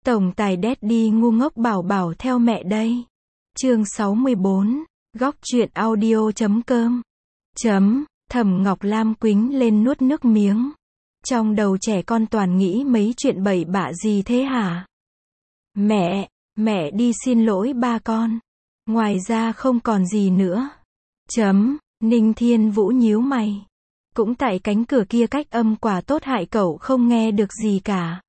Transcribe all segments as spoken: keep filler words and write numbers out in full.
Tổng tài Daddy ngu ngốc bảo bảo theo mẹ đây. Chương sáu mươi bốn, góc truyện audio chấm com. Chấm, Thẩm Ngọc Lam quĩnh lên nuốt nước miếng. Trong đầu trẻ con toàn nghĩ mấy chuyện bậy bạ gì thế hả? Mẹ, mẹ đi xin lỗi ba con. Ngoài ra không còn gì nữa. Chấm, Ninh Thiên Vũ nhíu mày. Cũng tại cánh cửa kia cách âm quả tốt hại cậu không nghe được gì cả.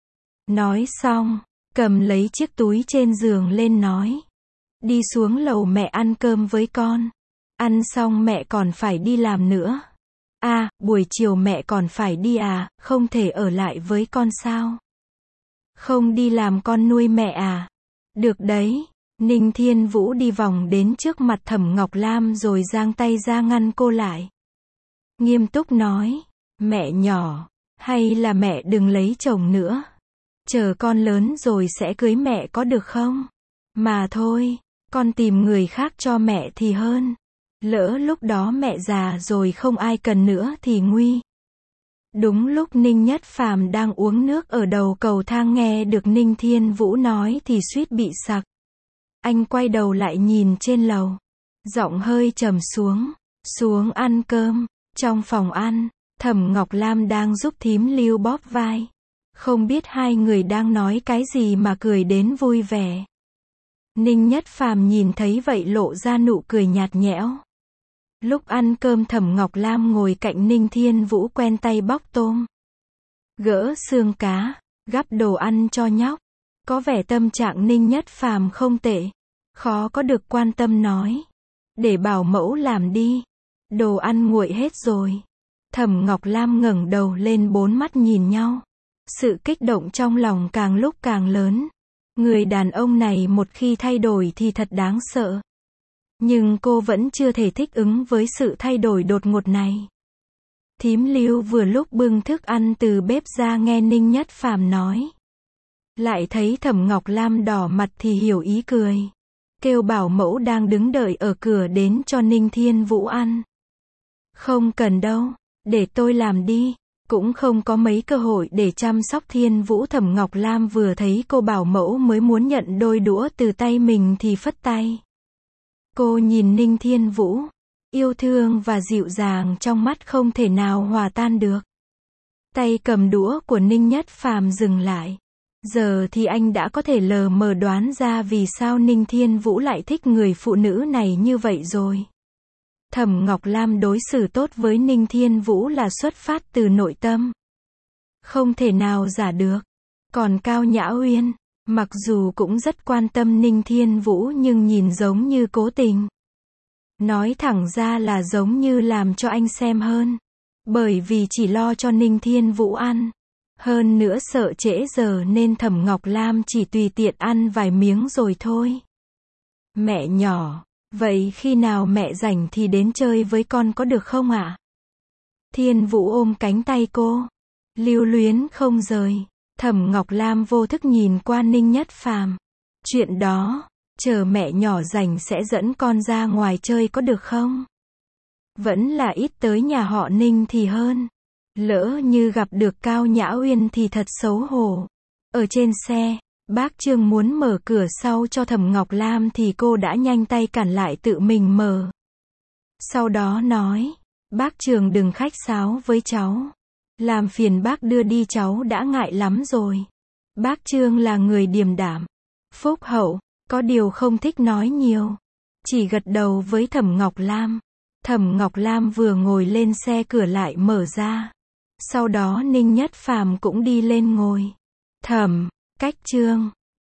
Nói xong, cầm lấy chiếc túi trên giường lên nói. Đi xuống lầu mẹ ăn cơm với con. Ăn xong mẹ còn phải đi làm nữa. À, buổi chiều mẹ còn phải đi à, không thể ở lại với con sao? Không đi làm con nuôi mẹ à? Được đấy. Ninh Thiên Vũ đi vòng đến trước mặt Thẩm Ngọc Lam rồi giang tay ra ngăn cô lại. Nghiêm túc nói, mẹ nhỏ, hay là mẹ đừng lấy chồng nữa. Chờ con lớn rồi sẽ cưới mẹ có được không? Mà thôi, con tìm người khác cho mẹ thì hơn. Lỡ lúc đó mẹ già rồi không ai cần nữa thì nguy. Đúng lúc Ninh Nhất Phàm đang uống nước ở đầu cầu thang nghe được Ninh Thiên Vũ nói thì suýt bị sặc. Anh quay đầu lại nhìn trên lầu. Giọng hơi trầm xuống. Xuống ăn cơm. Trong phòng ăn, Thẩm Ngọc Lam đang giúp thím Lưu bóp vai. Không biết hai người đang nói cái gì mà cười đến vui vẻ. Ninh Nhất Phàm nhìn thấy vậy lộ ra nụ cười nhạt nhẽo. Lúc ăn cơm Thẩm Ngọc Lam ngồi cạnh Ninh Thiên Vũ quen tay bóc tôm. Gỡ xương cá, gắp đồ ăn cho nhóc. Có vẻ tâm trạng Ninh Nhất Phàm không tệ. Khó có được quan tâm nói. Để bảo mẫu làm đi. Đồ ăn nguội hết rồi. Thẩm Ngọc Lam ngẩng đầu lên bốn mắt nhìn nhau. Sự kích động trong lòng càng lúc càng lớn. Người đàn ông này một khi thay đổi thì thật đáng sợ. Nhưng cô vẫn chưa thể thích ứng với sự thay đổi đột ngột này. Thím Lưu vừa lúc bưng thức ăn từ bếp ra nghe Ninh Nhất Phàm nói. Lại thấy Thẩm Ngọc Lam đỏ mặt thì hiểu ý cười. Kêu bảo mẫu đang đứng đợi ở cửa đến cho Ninh Thiên Vũ ăn. Không cần đâu, để tôi làm đi. Cũng không có mấy cơ hội để chăm sóc Thiên Vũ. Thẩm Ngọc Lam vừa thấy cô bảo mẫu mới muốn nhận đôi đũa từ tay mình thì phất tay. Cô nhìn Ninh Thiên Vũ, yêu thương và dịu dàng trong mắt không thể nào hòa tan được. Tay cầm đũa của Ninh Nhất Phàm dừng lại. Giờ thì anh đã có thể lờ mờ đoán ra vì sao Ninh Thiên Vũ lại thích người phụ nữ này như vậy rồi. Thẩm Ngọc Lam đối xử tốt với Ninh Thiên Vũ là xuất phát từ nội tâm. Không thể nào giả được. Còn Cao Nhã Uyên, mặc dù cũng rất quan tâm Ninh Thiên Vũ nhưng nhìn giống như cố tình. Nói thẳng ra là giống như làm cho anh xem hơn. Bởi vì chỉ lo cho Ninh Thiên Vũ ăn. Hơn nữa sợ trễ giờ nên Thẩm Ngọc Lam chỉ tùy tiện ăn vài miếng rồi thôi. Mẹ nhỏ, vậy khi nào mẹ rảnh thì đến chơi với con có được không ạ? Thiên Vũ ôm cánh tay cô. Lưu luyến không rời. Thẩm Ngọc Lam vô thức nhìn qua Ninh Nhất Phàm. Chuyện đó, chờ mẹ nhỏ rảnh sẽ dẫn con ra ngoài chơi có được không? Vẫn là ít tới nhà họ Ninh thì hơn. Lỡ như gặp được Cao Nhã Uyên thì thật xấu hổ. Ở trên xe, bác Trương muốn mở cửa sau cho Thẩm Ngọc Lam thì cô đã nhanh tay cản lại tự mình mở. Sau đó nói, bác Trương đừng khách sáo với cháu. Làm phiền bác đưa đi cháu đã ngại lắm rồi. Bác Trương là người điềm đạm, phúc hậu, có điều không thích nói nhiều. Chỉ gật đầu với Thẩm Ngọc Lam. Thẩm Ngọc Lam vừa ngồi lên xe cửa lại mở ra. Sau đó Ninh Nhất Phàm cũng đi lên ngồi. Thẩm, cách Trương,